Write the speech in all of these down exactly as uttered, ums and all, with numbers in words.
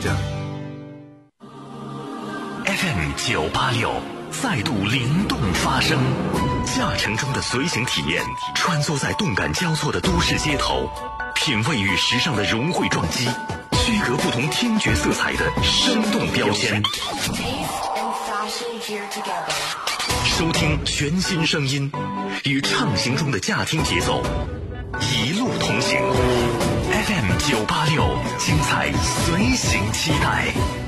响。 F M 九八六再度灵动发声，驾乘中的随行体验，穿梭在动感交错的都市街头，品味与时尚的融汇撞击，区隔不同听觉色彩的生动标签。收听全新声音，与畅行中的驾听节奏，一路同行。F M 九八六，精彩随行期待。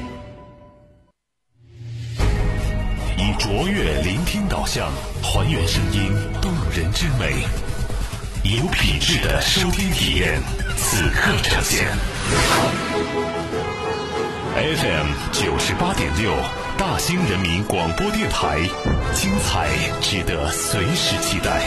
以卓越聆听导向，还原声音动人之美，有品质的收听体验，此刻呈现。F M 九十八点六，大兴人民广播电台，精彩值得随时期待。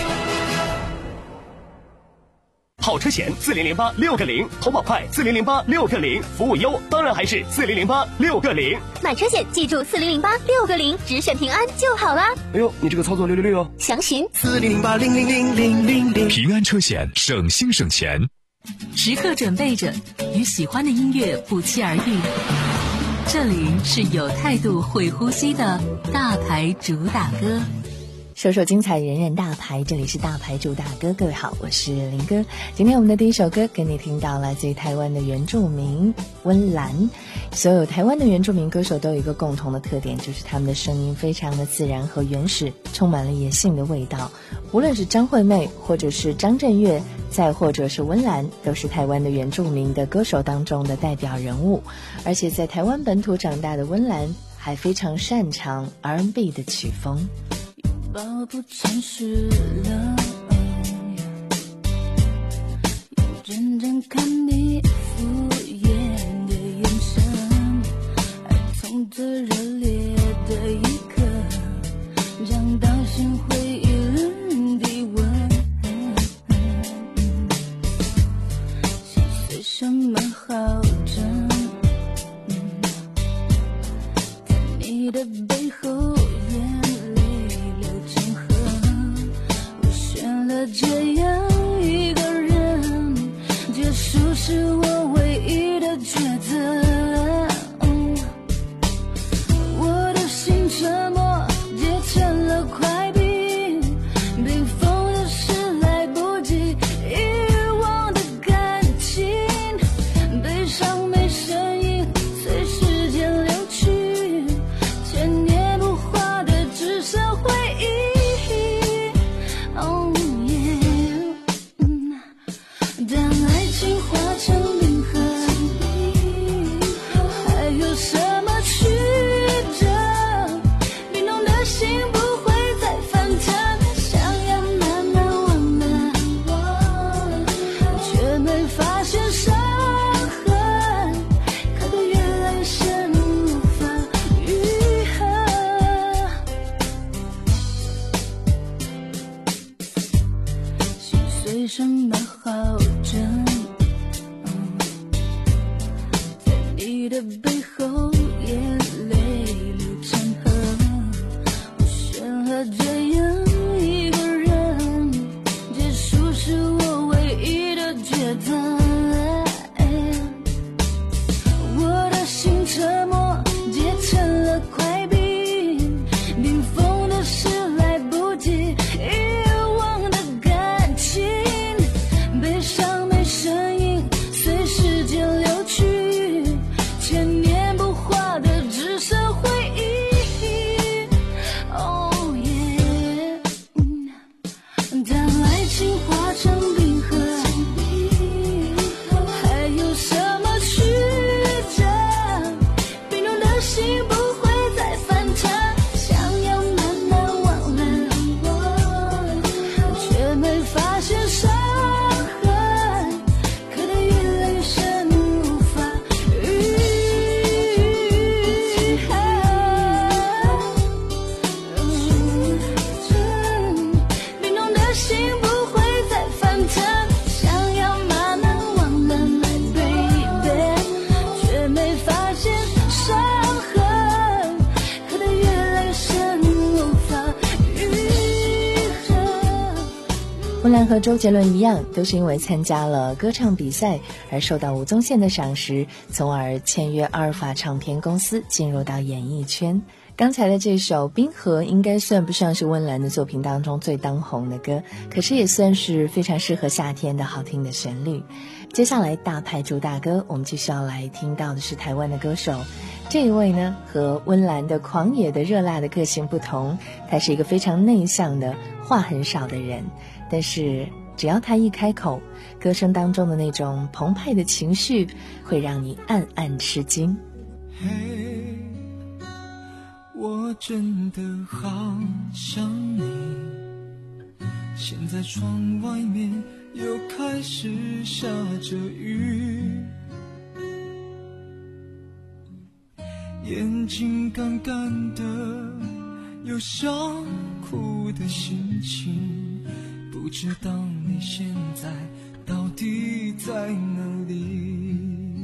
好车险四零零八六个零，投保快四零零八六个零，服务优当然还是四零零八六个零。 买车险记住四零零八六个零，只选平安就好啦。 哎呦，你这个操作六六六哦！ 详询四零零八零零零零零零。 平安车险，省心省钱。 时刻准备着，与喜欢的音乐不期而遇。这里是有态度会呼吸的大牌主打歌。 说说精彩，人人大牌，这里是大牌主打歌。各位好，我是林哥。今天我们的第一首歌给你听到来自于台湾的原住民温岚。所有台湾的原住民歌手都有一个共同的特点，就是他们的声音非常的自然和原始，充满了野性的味道。无论是张惠妹，或者是张震岳，再或者是温岚，都是台湾的原住民的歌手当中的代表人物。而且在台湾本土长大的温岚还非常擅长 R and B 的曲风。 抱不诚实了，眼睁睁看你敷衍的眼神，爱从这热烈的一刻将当心灰意冷的吻，心碎什么好真，在你的背后这样一个人，结束是我唯一的抉择。我的心沉默结成了块冰，冰封的是来不及遗忘的感情，悲伤没声音，随时间流去，千年不化的只剩回忆。什么好真，在你的背后眼泪流成河，我选了这样一个人，结束是我唯一的抉择。我的心沉默结成了块冰，冰封的是来不及遗忘的感情，悲伤没声音，随时间流去，千年温岚和周杰伦一样，都是因为参加了歌唱比赛而受到吴宗宪的赏识，从而签约阿尔法唱片公司，进入到演艺圈。刚才的这首《冰河》应该算不上是温岚的作品当中最当红的歌，可是也算是非常适合夏天的好听的旋律。接下来大牌主打歌，我们继续要来听到的是台湾的歌手。这一位呢，和温岚的狂野的热辣的个性不同，他是一个非常内向的话很少的人，但是只要他一开口，歌声当中的那种澎湃的情绪会让你暗暗吃惊。 嘿，我真的好想你，现在窗外面又开始下着雨，眼睛干干的，有想哭的心情，不知道你现在到底在哪里。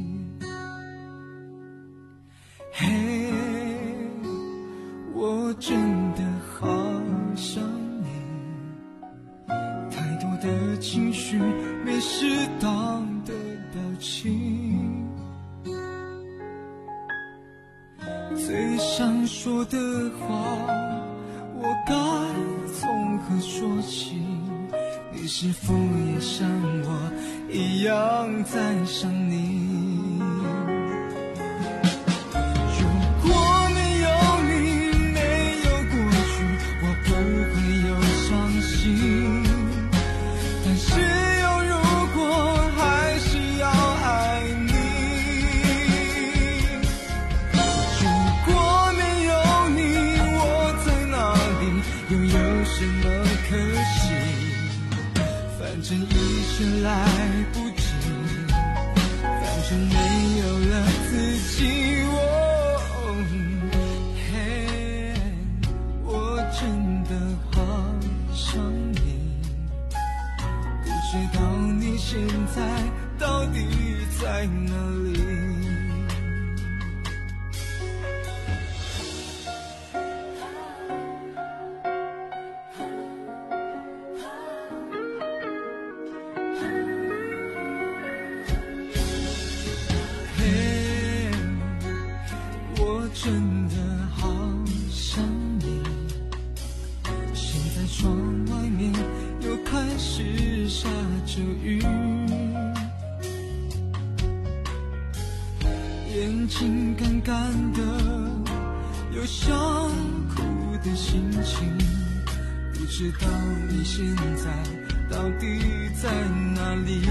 嘿，我真的好想你，太多的情绪没适当的表情，最想说的话我该从何说起，你是否也像我一样在想你。来不及，反正没有了自己。哦，嘿，我真的好想你，不知道你现在到底在哪里。真的好想你，现在窗外面又开始下着雨，眼睛干干的，有想哭的心情，不知道你现在到底在哪里。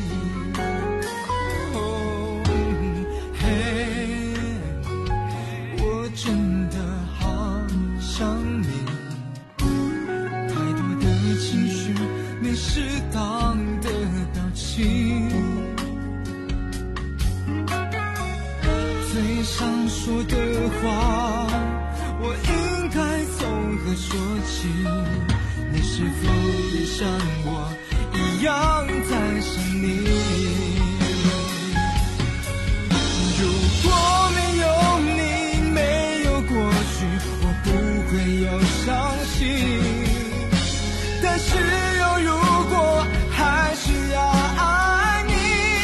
真的好想你，太多的情绪没适当的表情，最想说的话我应该从何说起，你是否也像我一样在想你。如果没有你没有伤心，但是有如果还是要爱你。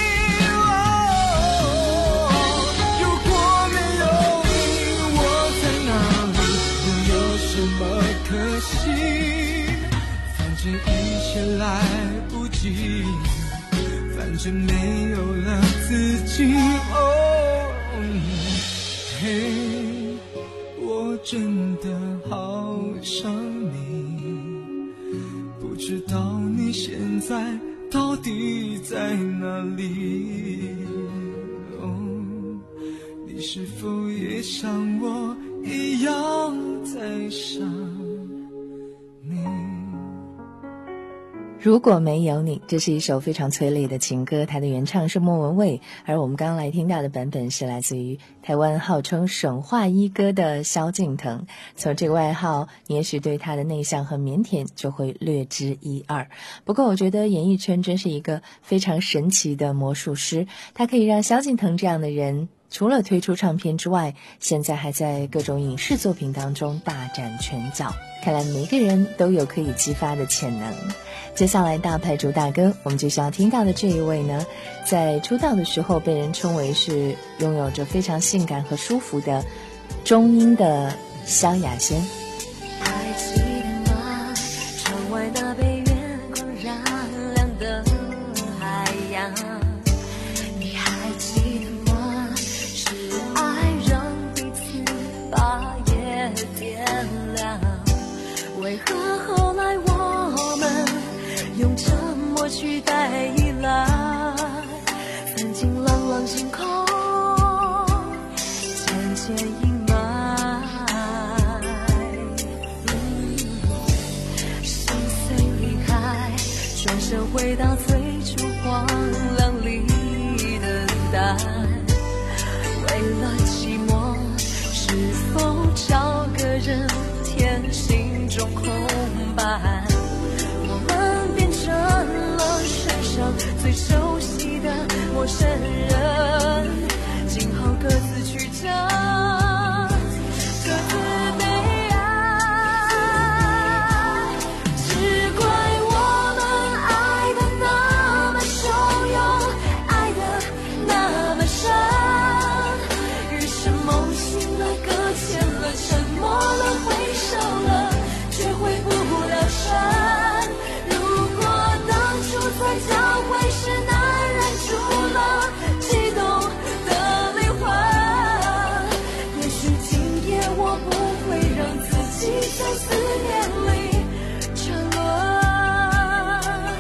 哦，如果没有你，我在哪里，又有什么可惜？反正一切来不及，反正没有了自己。哦，嘿，我真的好想你，不知道你现在到底在哪里。哦，你是否也像我一样在想你。 如果没有你，这是一首非常催泪的情歌，它的原唱是莫文蔚，而我们刚刚来听到的版本是来自于台湾号称省话一哥的萧敬腾。从这个外号，你也许对他的内向和腼腆就会略知一二。不过我觉得演艺圈真是一个非常神奇的魔术师，他可以让萧敬腾这样的人除了推出唱片之外，现在还在各种影视作品当中大展拳脚。看来每个人都有可以激发的潜能。接下来大牌主打歌，我们就需要听到的这一位呢，在出道的时候被人称为是拥有着非常性感和舒服的中音的萧亚轩。 还记得吗？窗外那被月光染亮的海洋，你还记得吗？是爱让彼此把夜点亮，为何后来我们用沉默取代依赖？曾经朗朗星空渐渐阴霾，嗯，心碎离开，转身回到最初荒凉里等待。为了寂寞，是否找个人填心中空白？我们变成了世上最熟悉的陌生人，今后各自去找，各自悲哀。只怪我们爱的那么汹涌，爱的那么深，于是梦醒了，搁浅了，沉默了，挥手了，却回不了神。如果当初才交会时难忍住了激动的灵魂，也许今夜我不会让自己在思念里沉沦。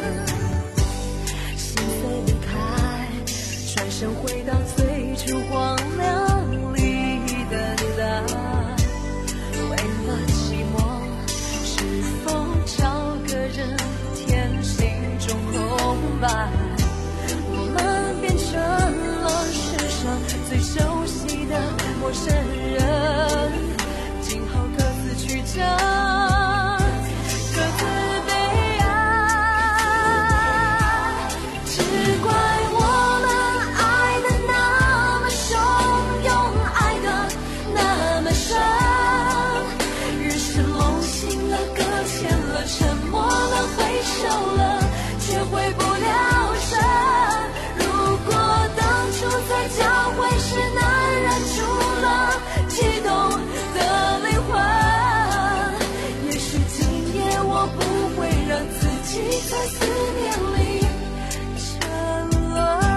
心碎离开，转身回到最初荒凉里等待。为了寂寞，是否找个人填心中空白？我们变成了世上最熟悉的陌生人，今后各自去找，各自悲哀。只怪我们爱的那么汹涌，爱的那么深，于是梦醒了，搁浅了，沉默了，挥手了，却回不了神。如果当初在交会时难忍住了激动的灵魂，也许今夜我不会让自己在思念里沉沦。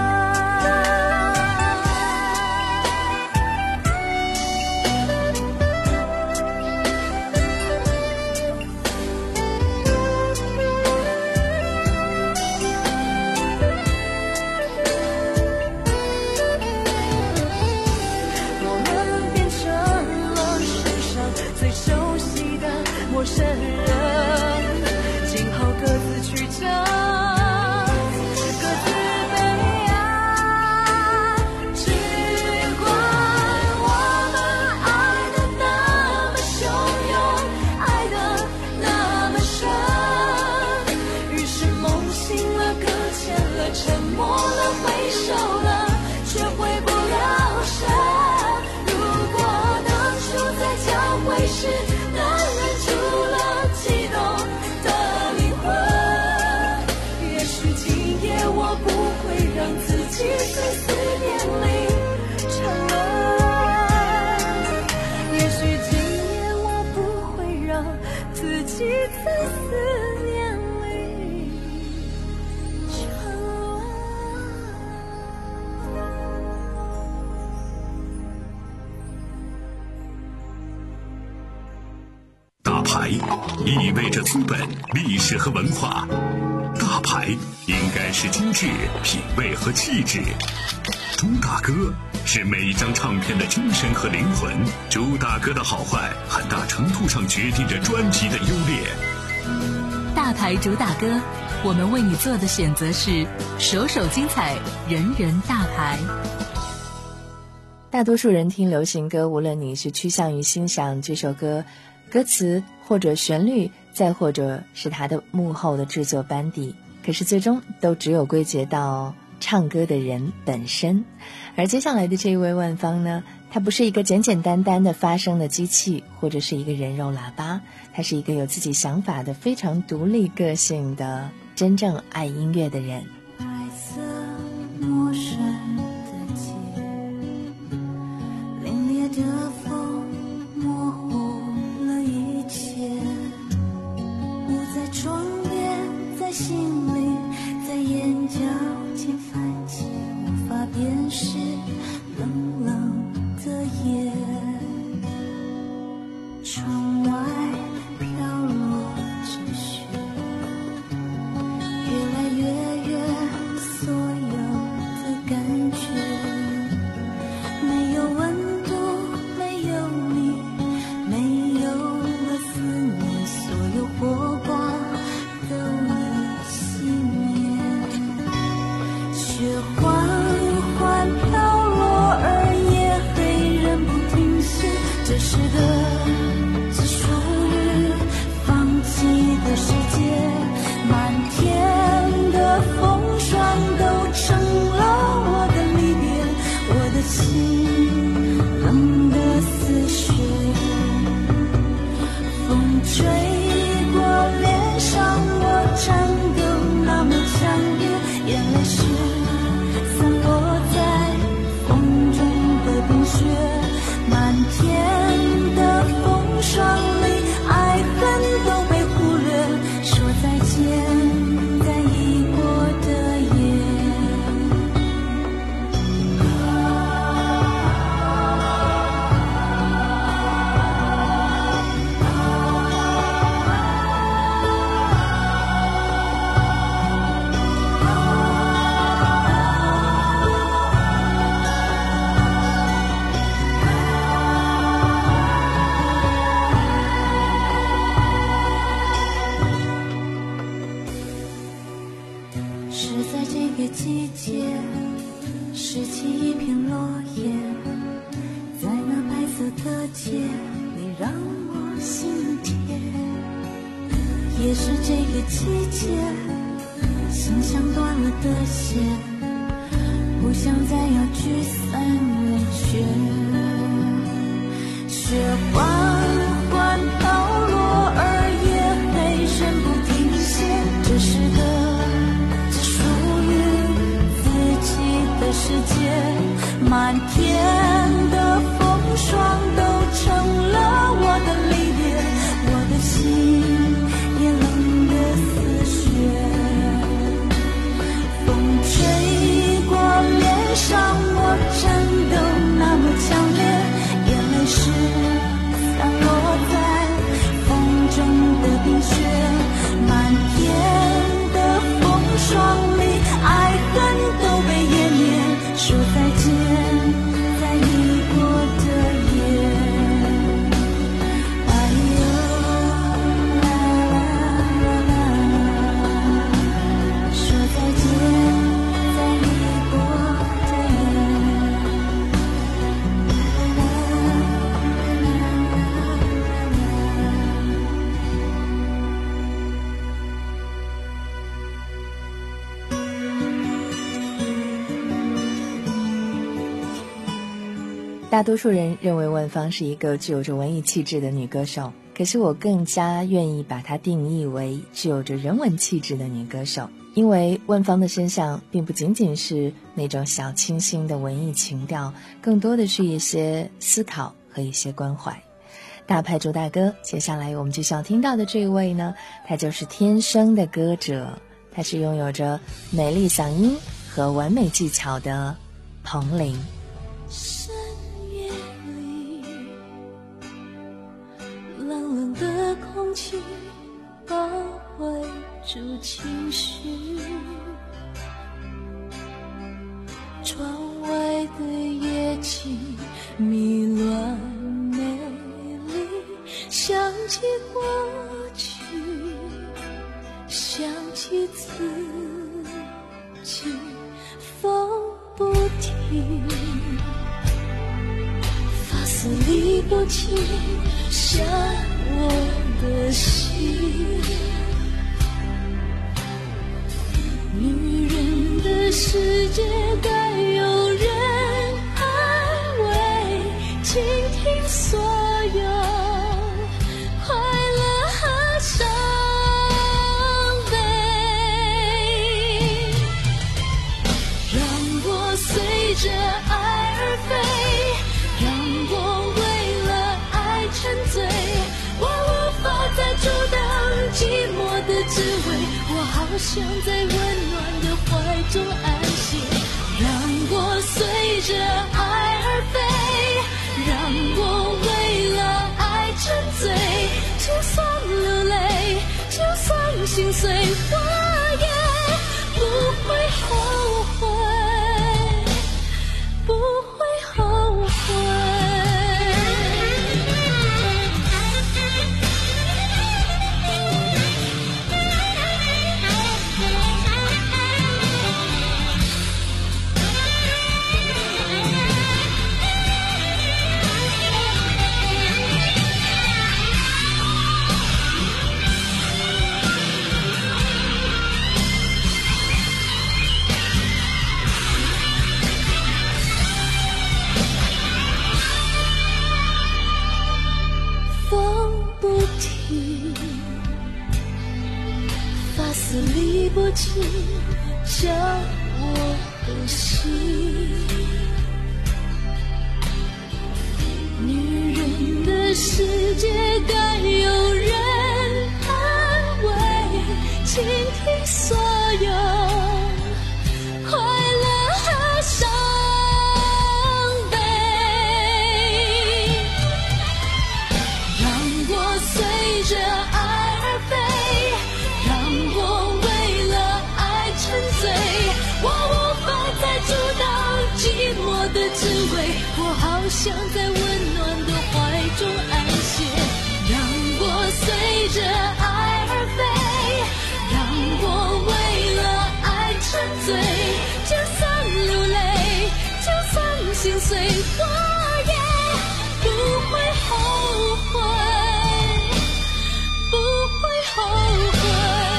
我们变成了世上最熟悉的陌生人，今后各自去找，各自悲哀。只怪我们爱的那么汹涌，爱的那么深，于是梦醒了，搁浅了，沉默了，挥手了，却回不了神。如果当初在交会时难忍住了激动的灵魂，也许今夜我不会让自己在思念里沉沦，也许今夜我不会让自己在思念里沉沦。 大牌意味着资本、历史和文化，大牌应该是精致、品味和气质。主打歌是每一张唱片的精神和灵魂，主打歌的好坏很大程度上决定着专辑的优劣。 大牌主打歌，我们为你做的选择是首首精彩，人人大牌。 大多数人听流行歌，无论你是趋向于欣赏这首歌歌词或者旋律，再或者是它的幕后的制作班底，可是最终都只有归结到唱歌的人本身。而接下来的这一位万芳呢，她不是一个简简单单的发声的机器，或者是一个人肉喇叭，她是一个有自己想法的非常独立个性的真正爱音乐的人。 白色陌生的街，凛冽的风模糊了一切，雾在窗边，在心里，在眼角间泛起，无法辨识冷冷的夜。窗外飘落着雪，越来越远，所有的感觉没有温度，没有你，没有了思念，所有火光都已熄灭。雪缓缓飘落，而夜黑人不停歇，这是个只属于放弃的世界。满天的风霜都成了我的离别，我的心冷得似雪。风吹过脸上，我颤抖那么强烈，眼泪是散落在风中的冰雪。满天的风霜里，爱恨都被忽略，说再见在已过的夜。是在这个季节，拾起一片落叶，在那白色的街里让我心甜。也是这个季节，心像断了的线，不想再要聚散远绝。雪缓缓飘落，而夜黑人不停歇，这是个世界。满天的风霜都成了我的离别，我的心也冷得似雪。风吹过脸上，我颤抖那么强烈，眼泪是散落在风中的冰雪。满天的风霜里，爱恨都被湮灭，说再见在已过的夜。哎呦啦啦啦啦，说再见在已过的夜。啦啦啦大多数人认为万芳是一个具有着文艺气质的女歌手，可是我更加愿意把她定义为具有着人文气质的女歌手，因为万芳的身上并不仅仅是那种小清新的文艺情调，更多的是一些思考和一些关怀。大牌主大哥，接下来我们就想听到的这一位呢，他就是天生的歌者，他是拥有着美丽嗓音和完美技巧的彭羚。 深夜里，冷冷的空气包围住情绪，窗外的夜景迷乱美丽，想起过去，想起自己，风不停，发丝理不清伤我的心，女人的世界该有人安慰，倾听所有快乐和伤悲，让我随着爱而飞，让我为了爱沉醉，我无法再阻挡寂寞的滋味，我好想在温暖的怀中安歇，让我随着爱而飞，让我为了爱沉醉，就算流泪，就算心碎，我也不会后悔，不会后悔。发丝理不清，将我的心。女人的世界该有人安慰，倾听所有快乐和伤悲，让我随着爱而飞，我无法再阻挡寂寞的滋味，我好想在温暖的怀中安歇，让我随着爱而飞，让我为了爱沉醉，就算流泪，就算心碎，我也不会后悔，不会后悔。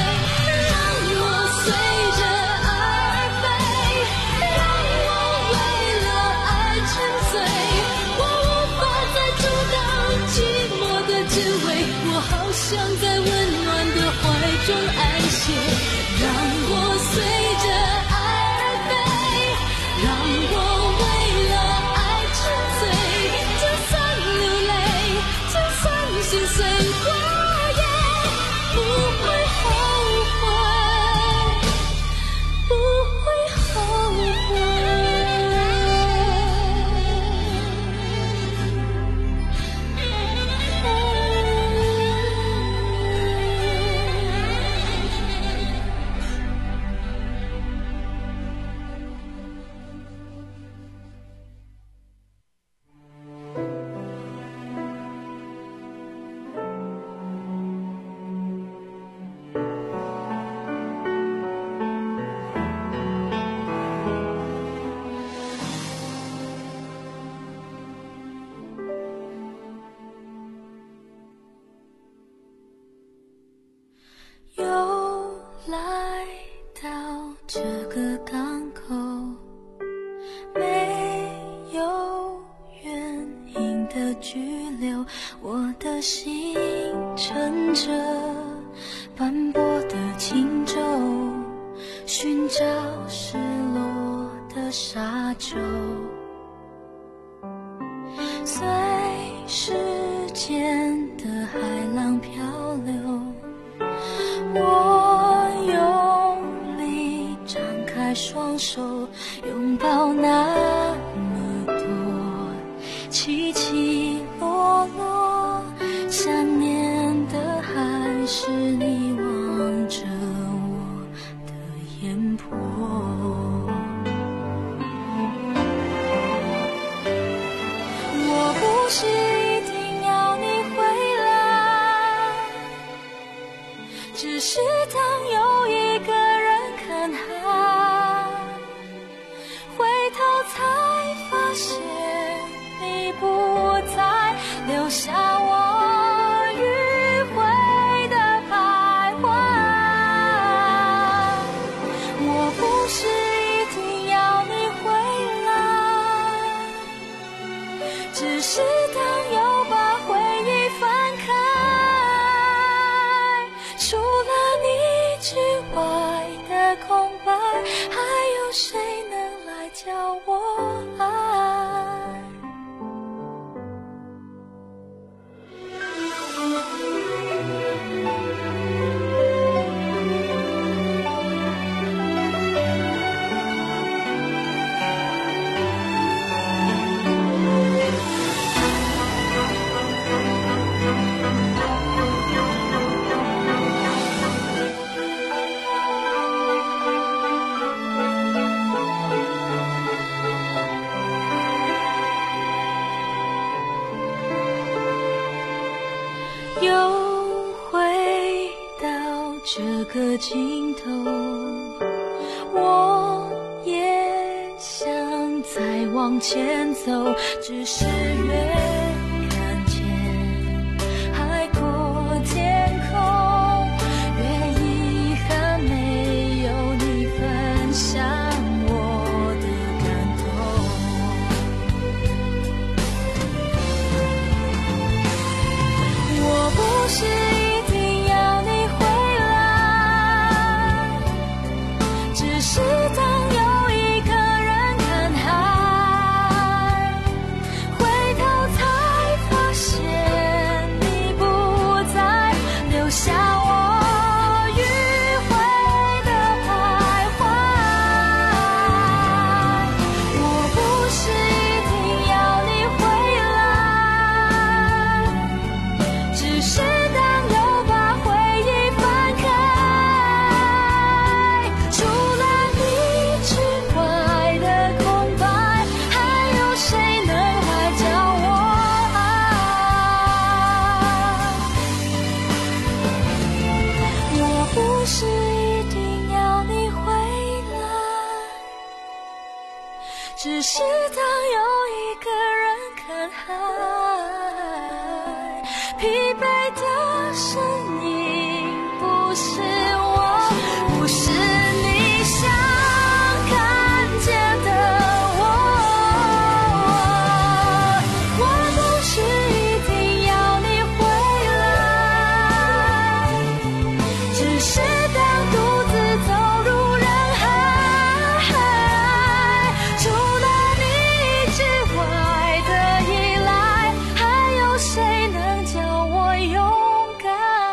想在温暖的怀中安歇，让我随着爱而飞，让我为了爱沉醉，就算流泪，就算心碎，我也不会后悔，不会后悔。这个港口没有原因的拘留，我的心乘着斑驳的轻舟，寻找失落的沙洲，随时间的海浪漂流，我用力张开双手，拥抱那么多起起落落，想念的还是你望着我的眼波。我不是一定要你回来，只是当有一个人看海，回头才发现你不在，留下我迂回的徘徊。我不是只是当又把回忆翻开，除了你之外的空白，还有谁能来教我爱？又回到这个尽头，我也想再往前走，只是越看见海阔天空，越遗憾没有你分享我的感动。我不是一定要你回来，只是当有一个人看海，回头才发现你不在，留下我迂回的徘徊。我不是一定要你回来，只是当又把回忆翻开，除了你之外的空白，还有谁能来教我爱？我不是一定要你回来，只是当有一个人看海，疲惫的身影不是我，不是你想看见的我。我不是一定要你回来，只是当独自走入人海，除了你之外的依赖，还有谁能教我勇敢？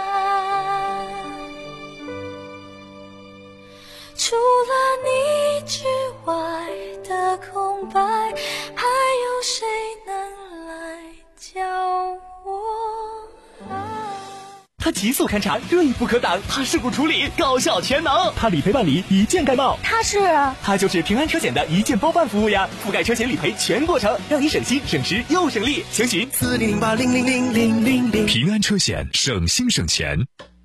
除了你之外的空白，还有谁能来教我爱？ 它极速勘查，锐不可挡；它事故处理，高效全能；它理赔办理，一键盖帽。 他是它就是平安车险的一键包办服务呀，覆盖车险理赔全过程，让你省心省时又省力。详询四零零八零零零零零零。 平安车险，省心省钱。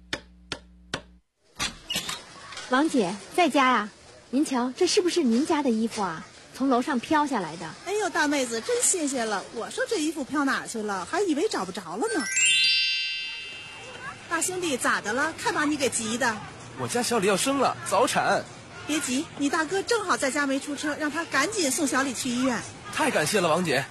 王姐在家呀？您瞧，这是不是您家的衣服啊？从楼上飘下来的。 哎呦，大妹子，真谢谢了！我说这衣服飘哪儿去了，还以为找不着了呢。大兄弟，咋的了？看把你给急的。 我家小李要生了，早产。 别急，你大哥正好在家没出车，让他赶紧送小李去医院。 太感谢了，王姐。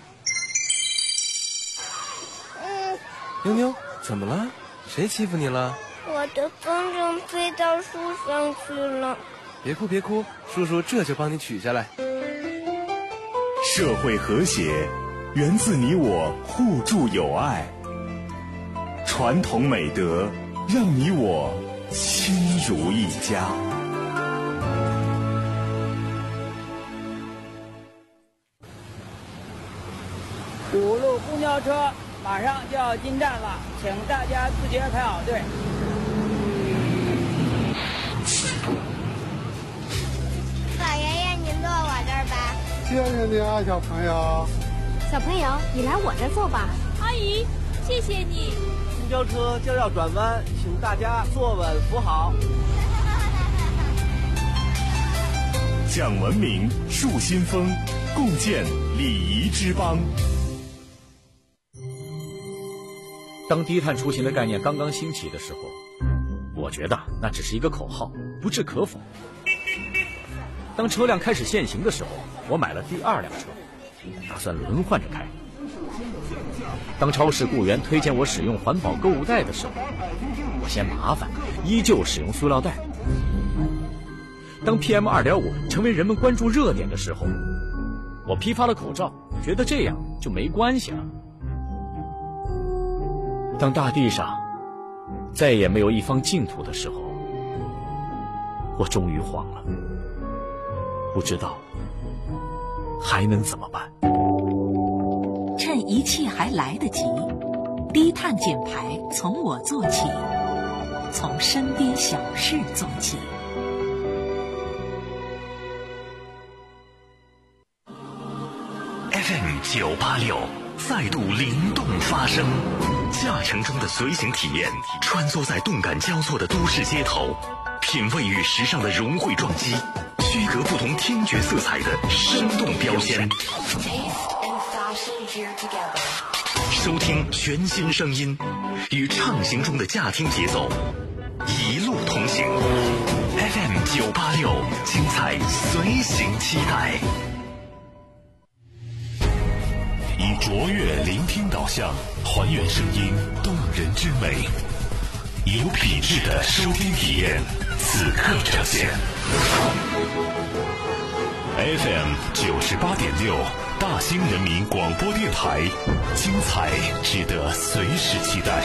嗯， 妞妞，怎么了？谁欺负你了？ 我的风筝飞到树上去了。 别哭别哭，叔叔这就帮你取下来。 社会和谐源自你我互助友爱，传统美德让你我亲如一家。 五路公交车马上就要进站了，请大家自觉排好队。 老爷爷，您坐我这儿吧。 谢谢你啊，小朋友。 小朋友，你来我这坐吧。 阿姨，谢谢你。 公交车就要转弯，请大家坐稳扶好。 讲文明，树新风，共建礼仪之邦。 当低碳出行的概念刚刚兴起的时候，我觉得那只是一个口号，不置可否。当车辆开始限行的时候，我买了第二辆车，打算轮换着开。 当超市雇员推荐我使用环保购物袋的时候，我嫌麻烦，依旧使用塑料袋。当 P M 二点五 成为人们关注热点的时候，我批发了口罩，觉得这样就没关系了。当大地上再也没有一方净土的时候，我终于慌了，不知道还能怎么办。 趁一切还来得及，低碳减排从我做起，从身边小事做起。 F M 九八六再度灵动发声，驾乘中的随行体验，穿梭在动感交错的都市街头，品味与时尚的融汇撞击，区隔不同听觉色彩的生动标签。收听全新声音，与畅行中的驾听节奏，一路同行。F M 九八六，精彩随行期待。以卓越聆听导向，还原声音动人之美，有品质的收听体验，此刻呈现。F M 九十八点六，大兴人民广播电台，精彩值得随时期待。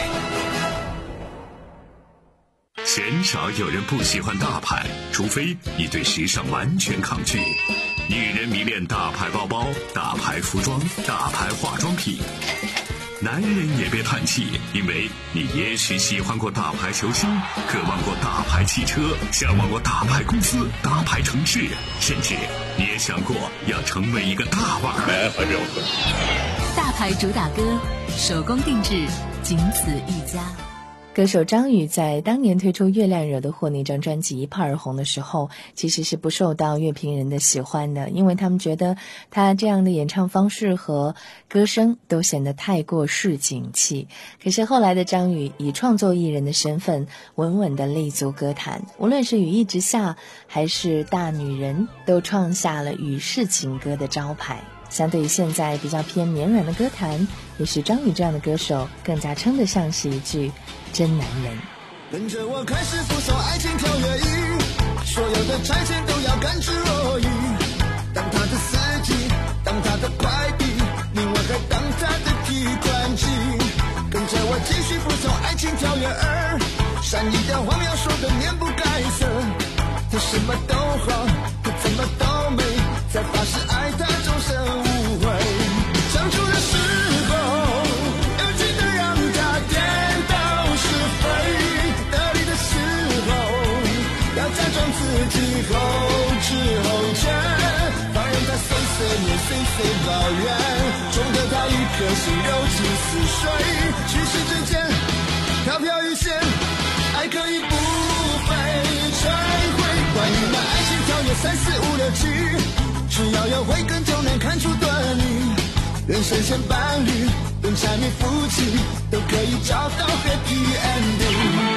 鲜少有人不喜欢大牌，除非你对时尚完全抗拒。女人迷恋大牌包包、大牌服装、大牌化妆品。男人也别叹气，因为你也许喜欢过大牌球星，渴望过大牌汽车，向往过大牌公司、大牌城市，甚至你也想过要成为一个大腕儿。 大牌主打歌，手工定制，仅此一家。 歌手张宇在当年推出《月亮惹的祸》那张专辑一炮而红的时候，其实是不受到乐评人的喜欢的，因为他们觉得他这样的演唱方式和歌声都显得太过市井气。可是后来的张宇以创作艺人的身份稳稳地立足歌坛，无论是《雨一直下》还是《大女人》，都创下了雨式情歌的招牌。相对于现在比较偏绵软的歌坛，也许张宇这样的歌手更加称得上是一句真男人。 跟着我开始附送爱情条约一，所有的差遣都要甘之若饴。当他的司机，当他的快递，另外还当他的提款机。跟着我继续附送爱情条约二，善意的谎要说的面不改色。他什么都好，他怎么都美，在发誓爱他终身无悔。相处的时候要记得让他颠倒是非，得力的时候要假装自己后知后觉，放任他碎碎念碎碎抱怨，宠得他一颗心柔情似水。虚实之间飘飘欲仙，爱可以不被摧毁。关于那爱情条约三四五六七，只要有慧根就能看出端倪。人生前伴侣，论柴米夫妻，都可以找到 happy ending。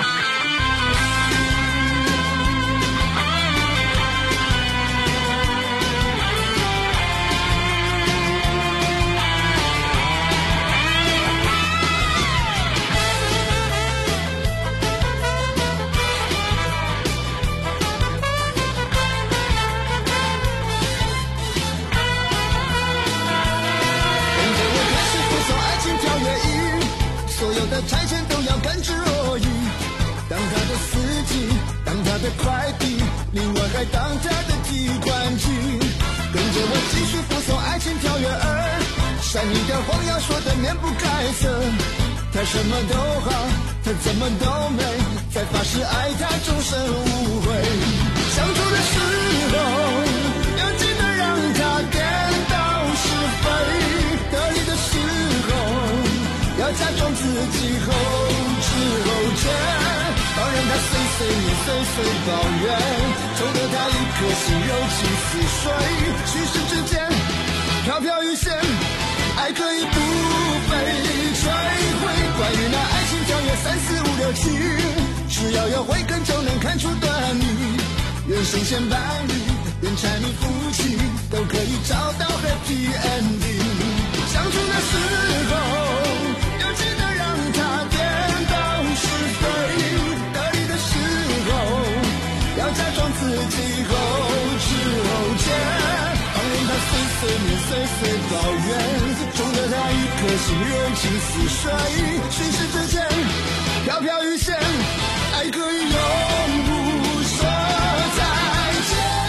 差遣都要甘之若饴，当他的司机，当他的快递，另外还当他的提款机。跟着我继续附送爱情条约二，善意的谎要说的面不改色。他什么都好，他怎么都美，在发誓爱他终身无悔。相处的时候要记得让他颠倒是非，得力的时候要假装自己后知后觉，放任他碎碎念碎碎抱怨，宠得他一颗心柔情似水。虚实之间飘飘欲仙，爱可以不被摧毁。关于那爱情条约三四五六七，只要有慧根就能看出端倪。人生前伴侣，连柴米夫妻，都可以找到 happy ending。相处的时候心任情似水，瞬息之间飘飘欲仙，爱可以永不说再见。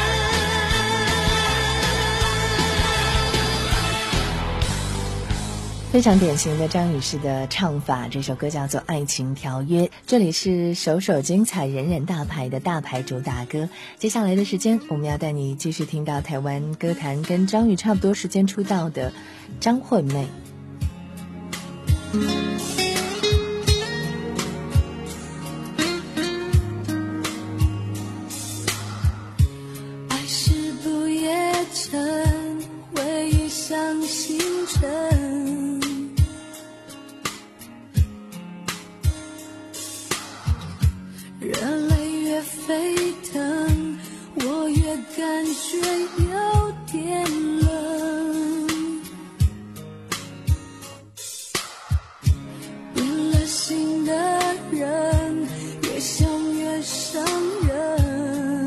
非常典型的张雨绮的唱法，这首歌叫做《爱情条约》。这里是首首精彩人人大牌的大牌主打歌。接下来的时间，我们要带你继续听到台湾歌坛跟张宇差不多时间出道的张惠妹。 爱是不夜城，回忆像星辰，热泪越沸腾，我越感觉有点冷。变了心的人，越想越伤人。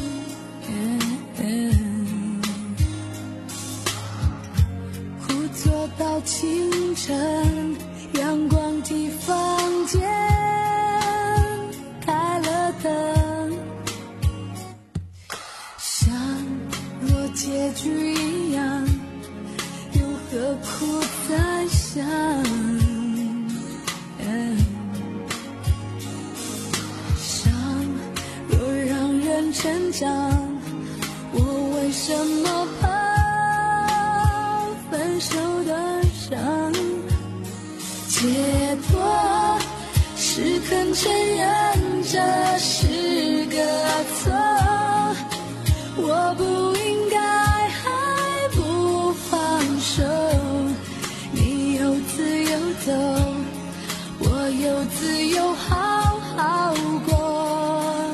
苦坐到清晨，阳光替房间开了灯，像若结局一样，又何苦再想？伤若让人成长，我为什么怕分手的伤？解脱是肯承认这是个错，我不应该还不放手。你有自由走，我有自由好好过。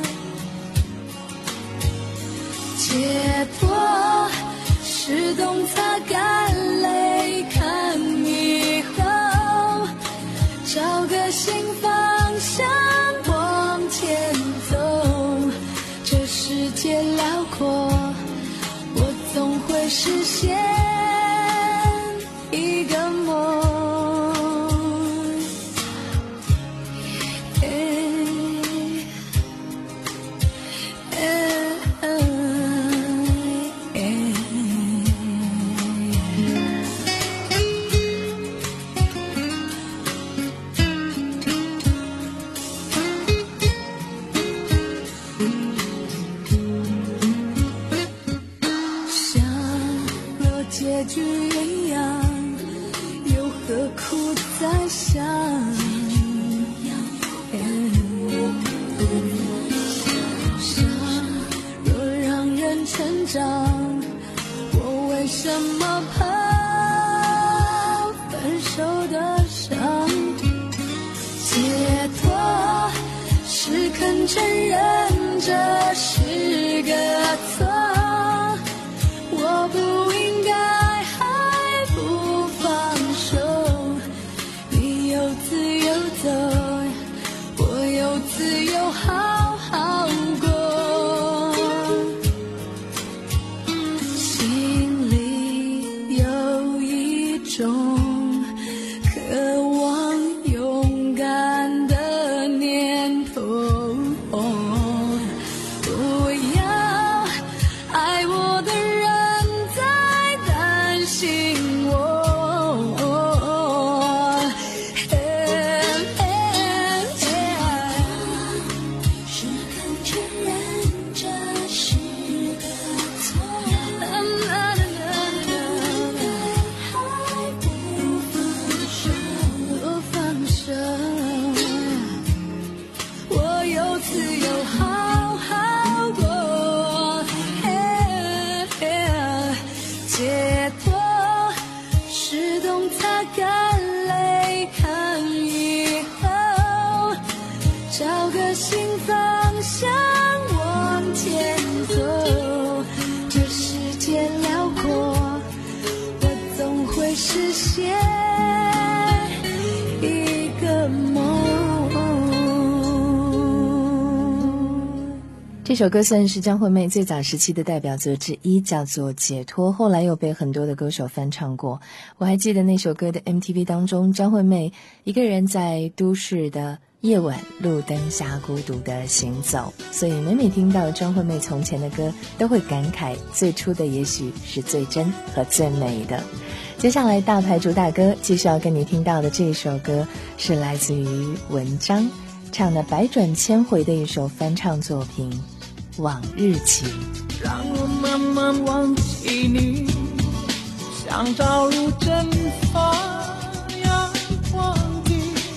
解脱是懂擦干泪，看以后找个新方向往前走。这世界辽阔，我总会实现一个梦。结局一样，又何苦再想？伤若让人成长，我为什么怕分手的伤？解脱是肯承认这是个错，我不应该还不放手。你有自由走，我有自由好好过。心里有一种渴望勇敢的念头，不要爱我的人在担心我。是肯承认这是个错，还不放手，不放手。我有自由好好过。解脱是懂擦干泪，看以后找个新方向往前走。这世界辽阔，我总会实现一个梦。 这首歌算是张惠妹最早时期的代表作之一，叫做《解脱》，后来又被很多的歌手翻唱过。我还记得那首歌的 M T V 当中，张惠妹一个人在都市的夜晚路灯下孤独的行走，所以每每听到张惠妹从前的歌，都会感慨最初的也许是最真和最美的。接下来大牌主打歌继续要跟你听到的这首歌是来自于文章唱的百转千回的一首翻唱作品《往日情》。 让我慢慢忘记你，像朝露蒸发阳光地，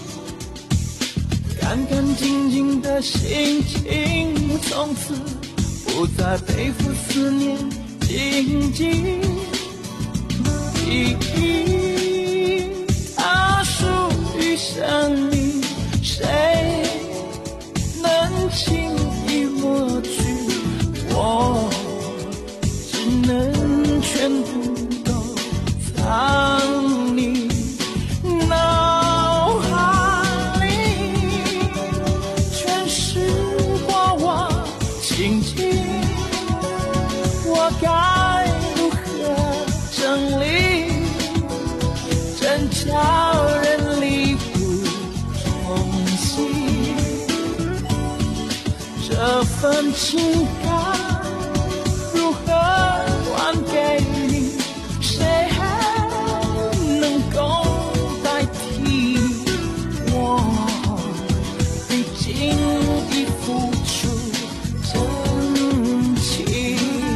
干干净净的心情，从此不再背负思念荆棘。记忆它属于生命，谁能轻易抹去？我只能全部都藏你脑海里，全是过往情景，我该如何整理？真叫人力不从心，这份情感如何还给你？谁能够代替我？毕竟已付出真情。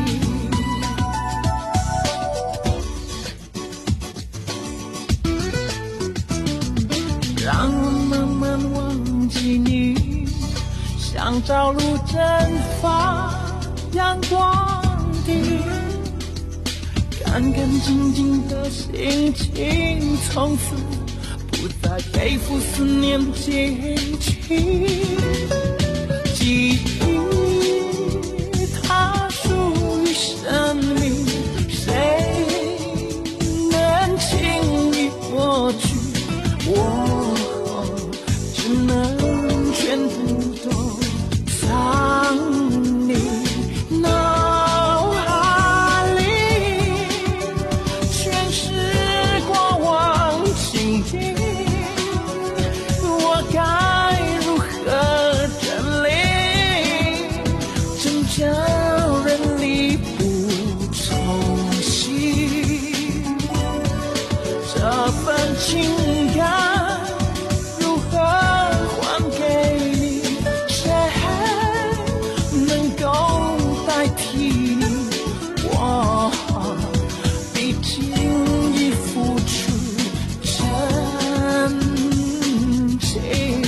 让我慢慢忘记你，像朝露蒸发阳光地，干干净净的心情，从此不再背负思念荆棘。记忆它属于生命，谁能轻易抹去？我只能全部都藏你脑海里，全是过往情景，我该如何整理？真叫人力不从心，这份情感如何还给你？谁能够代替你？我毕竟已付出真情。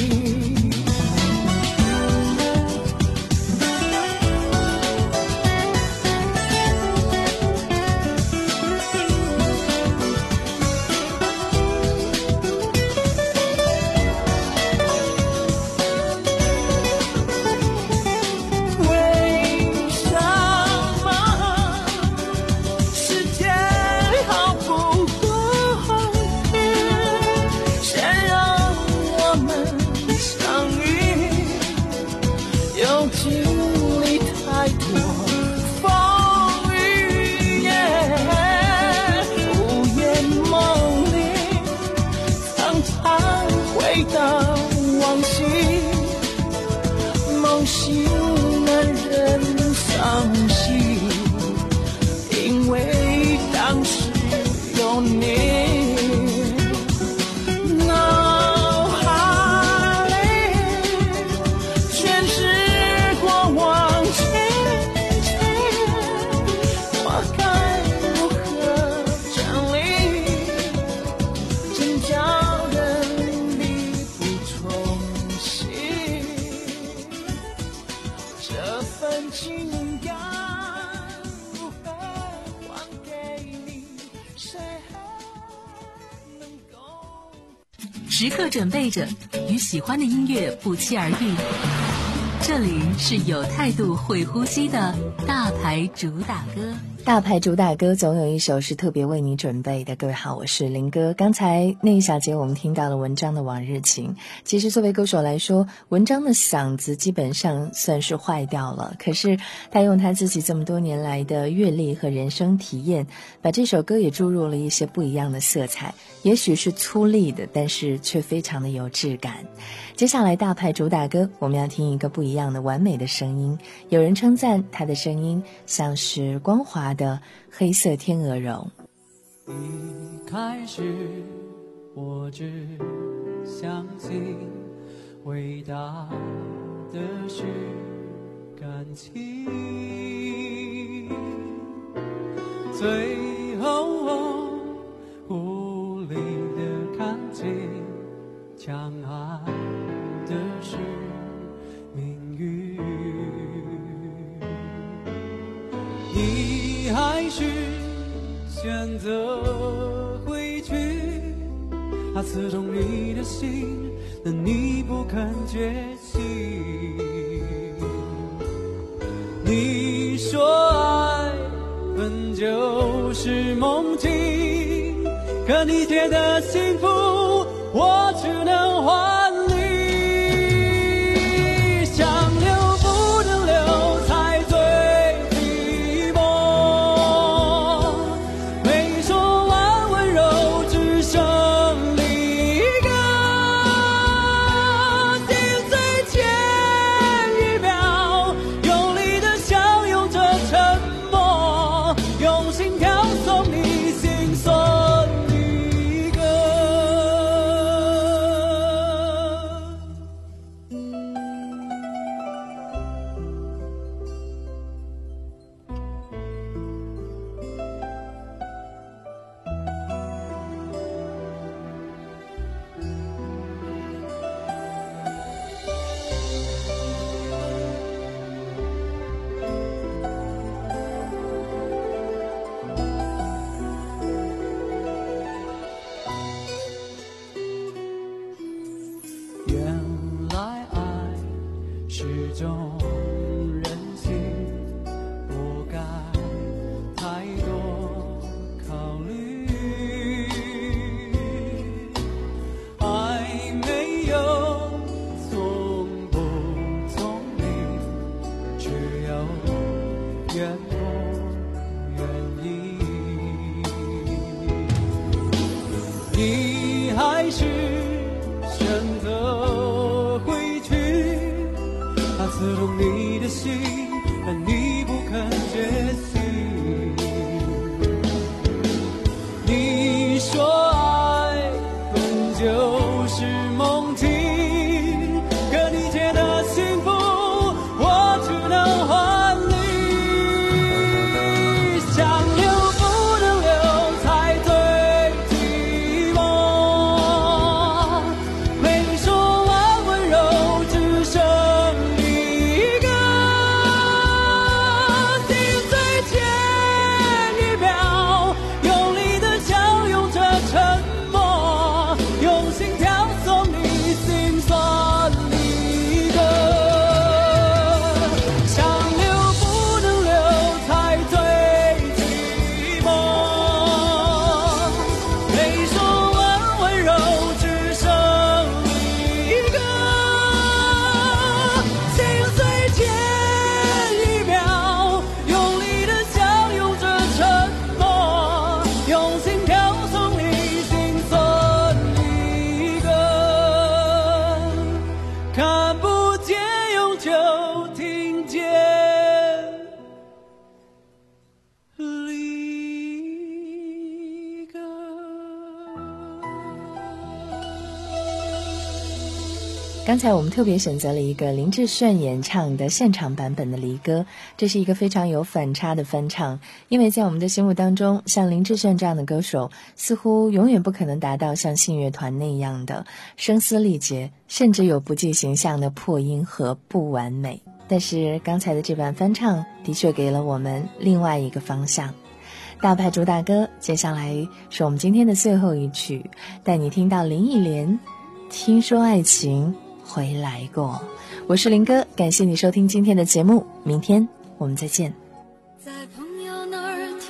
时刻准备着与喜欢的音乐不期而遇。这里是有态度会呼吸的大牌主打歌。 大牌主打歌总有一首是特别为你准备的。各位好，我是林哥。刚才那一小节我们听到了文章的往日情。其实作为歌手来说，文章的嗓子基本上算是坏掉了，可是他用他自己这么多年来的阅历和人生体验，把这首歌也注入了一些不一样的色彩，也许是粗粝的，但是却非常的有质感。接下来大牌主打歌，我们要听一个不一样的完美的声音。有人称赞他的声音像是光滑的黑色天鹅绒。 一开始我只相信伟大的是感情，最后我无力的看清强悍的是命运，你还是选择回去，他刺中你的心，但你不肯觉醒。你说爱本就是梦境，可你觉得幸福，我只能还你。想留不能留才最寂寞，没说完温柔只剩离歌，心碎前一秒用力的相拥着沉默，用心跳送你心酸一个。原来爱是种任性，不该太多考虑。爱没有聪不聪明，只有愿不愿意。你还是选择回去，他刺中你的心，但你不肯觉醒。你说爱本就是梦境，可你觉得幸福，我只能还你。想留不能留才最寂寞，没说完温柔只剩离歌，心碎前一秒用力的相拥着沉默，用心跳送你心酸离歌。想留不能留才最寂寞，没说完温柔只剩离歌，心碎前一秒用力的相拥着沉默，用心跳送你心酸离歌，看不见永久听见离歌。 刚才我们特别选择了一个林志炫演唱的现场版本的《离歌》，这是一个非常有反差的翻唱，因为在我们的心目当中，像林志炫这样的歌手似乎永远不可能达到像信乐团那样的声嘶力竭，甚至有不计形象的破音和不完美。但是刚才的这版翻唱的确给了我们另外一个方向。大牌主打歌，接下来是我们今天的最后一曲，带你听到林忆莲《听说爱情回来过》。我是林哥，感谢你收听今天的节目，明天我们再见。 在朋友那儿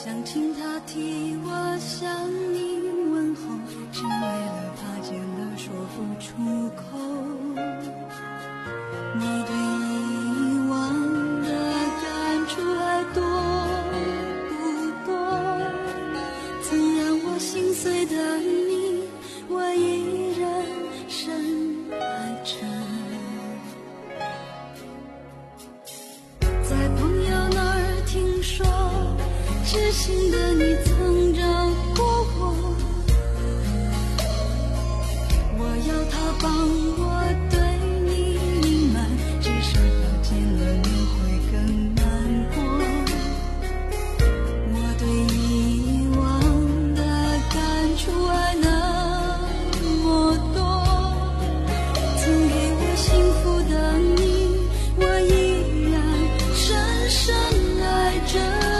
想请他替我向你问候，只为了怕见了说不出口。你对以往的感触还多不多？曾让我心碎的你，我依然深爱着。在朋友那儿听说，知心的你曾找过我，我要他帮我对你隐瞒，至少他见了面会更难过。我对以往的感触还那么多，曾给我幸福的你，我依然深深爱着。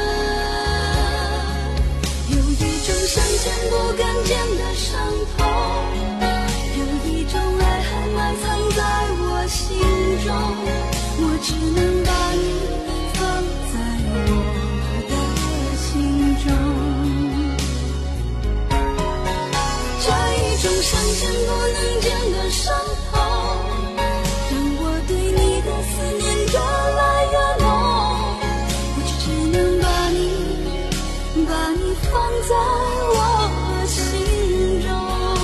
想见不敢见的伤痛，有一种爱还埋藏在我心中，我只能把你放在我的心中。这一种想见不能见的伤痛，让我对你的思念越来越浓，我就只能把你把你放在我心中。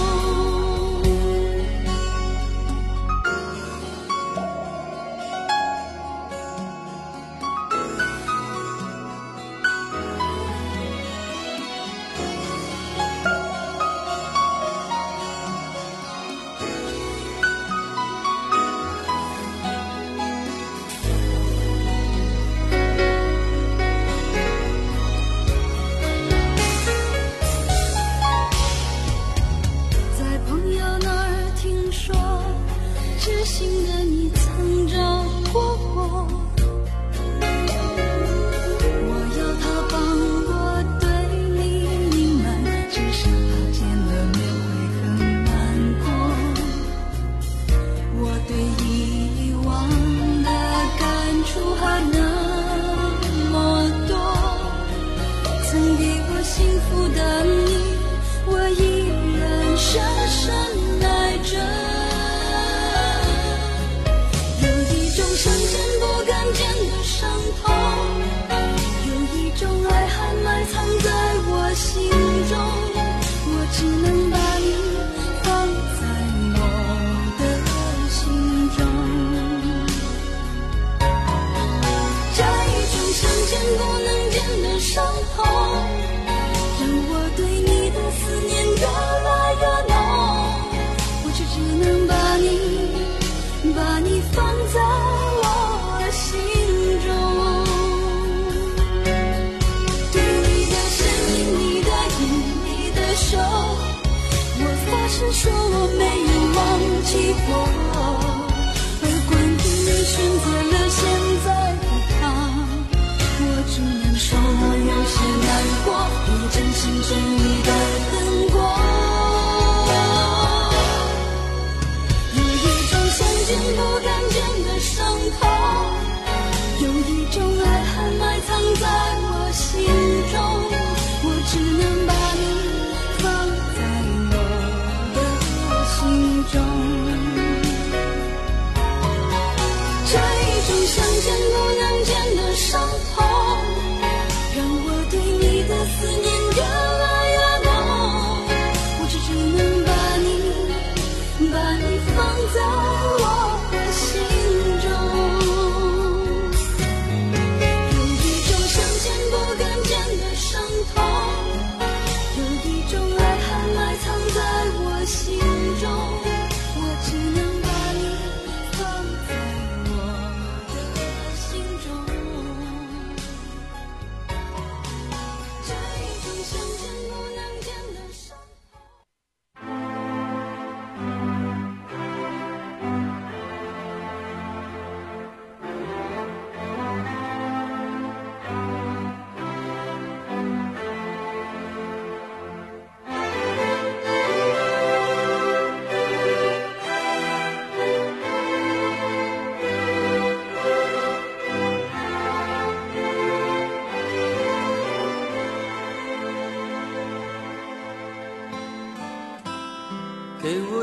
知心的你曾找过我，我要他帮我对你隐瞒，只是怕见了面会很难过。我对以往的感触还那么多，曾给我幸福的你，我依然深深爱着。想见不敢见的伤痛，有一种爱还埋藏在我心中，我只能把你放在我的心中。这一种想见不能见的伤痛，让我对你的思念越来越浓，我就只能把你把你放在我心中。对你的声音，你的影，你的手，我发誓说我没有忘记过。而关于你选择了现在的他，我只能说我有些难过，我真心真意的恨过。不敢见的伤痛，有一种爱还埋藏在我心中，我只能把你放在我的心中。这一种想见不能见的伤痛，让我对你的思念越来越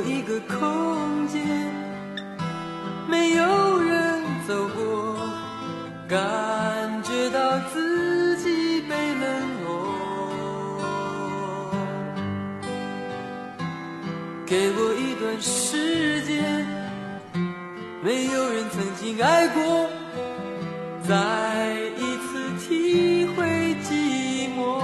我一个空间，没有人走过，感觉到自己被冷落。给我一段时间，没有人曾经爱过，再一次体会寂寞。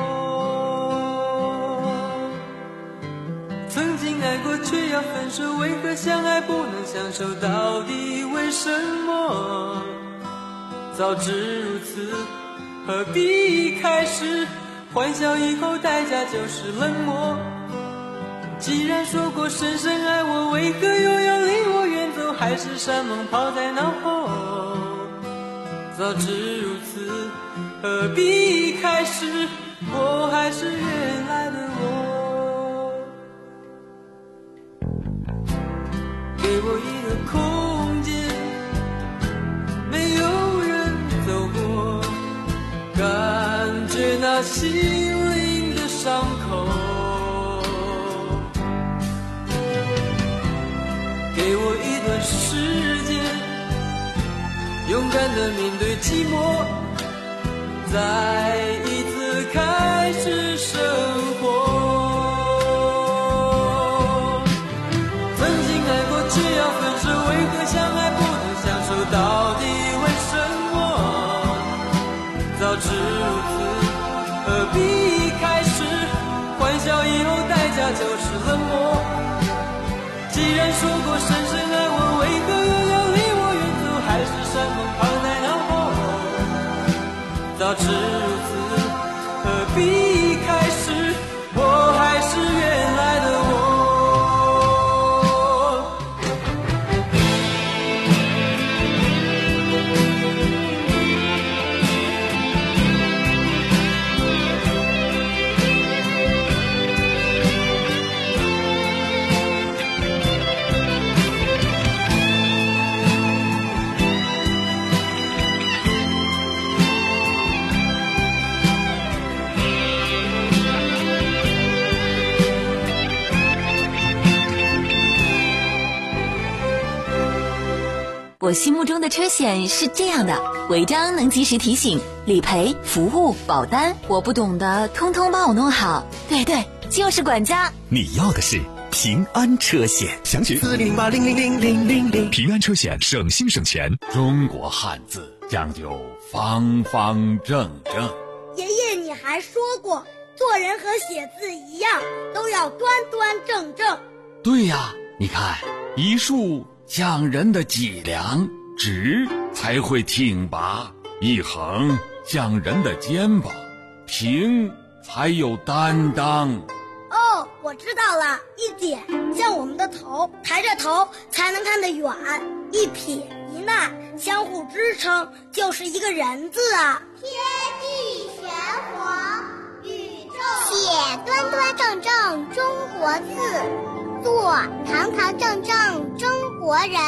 曾经爱过却要分手，为何相爱不能相守？到底为什么？早知如此，何必开始？欢笑以后代价就是冷漠。既然说过深深爱我，为何又要离我远走？海誓山盟抛在脑后。早知如此，何必开始？我还是原来的我。给我一个空间，没有人走过，感觉那心灵的伤口。给我一段时间，勇敢地面对寂寞，再一次开始生活。曾经爱过却要分手，为何相爱不能相守？到底为什么？早知如此，何必开始？欢笑以后代价就是冷漠。既然说过深深爱我，为何又要离我远走？海誓山盟抛在脑后。早知如此，何必开始？我还是原来的我。 我心目中的车险是这样的：违章能及时提醒，理赔、服务、保单，我不懂的通通帮我弄好。对对，就是管家。 你要的是平安车险，详询四零八零零零零零零。平安车险，省心省钱。 中国汉字讲究方方正正。 爷爷，你还说过，做人和写字一样，都要端端正正。 对呀，你看一竖讲人的脊梁，直才会挺拔；一横讲人的肩膀，平才有担当。 哦，我知道了，一点像我们的头，抬着头才能看得远；一撇一捺相互支撑，就是一个人字啊。 天地玄黄，宇宙写端端正正中国字，做堂堂正正中国人。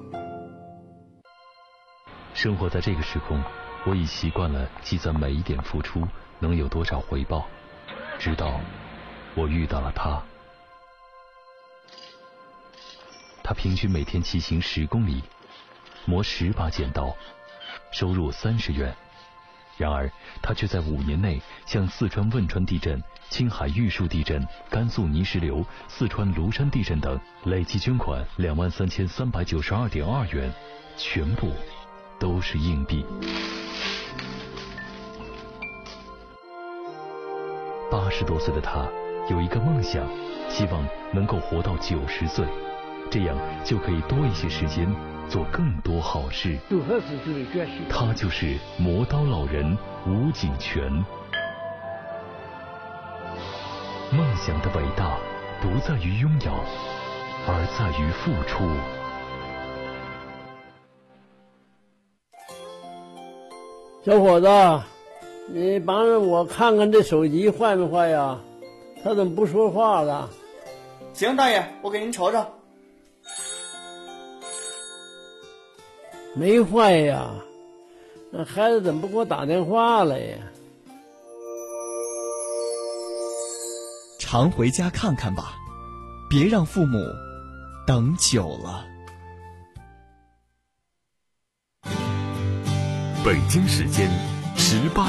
生活在这个时空，我已习惯了计算每一点付出能有多少回报，直到我遇到了他。他平均每天骑行十公里，磨十把剪刀，收入三十元。然而他却在五年内向四川汶川地震、青海玉树地震、甘肃泥石流、四川庐山地震等累计捐款两万三千三百九十二点二元，全部都是硬币。八十多岁的他有一个梦想，希望能够活到九十岁，这样就可以多一些时间做更多好事。他就是磨刀老人吴景全。梦想的伟大不在于拥有，而在于付出。 小伙子，你帮着我看看这手机坏没坏呀？他怎么不说话了？ 行，大爷，我给您瞅瞅。 没坏呀，那孩子怎么不给我打电话了呀？ 常回家看看吧，别让父母等久了。 北京时间十八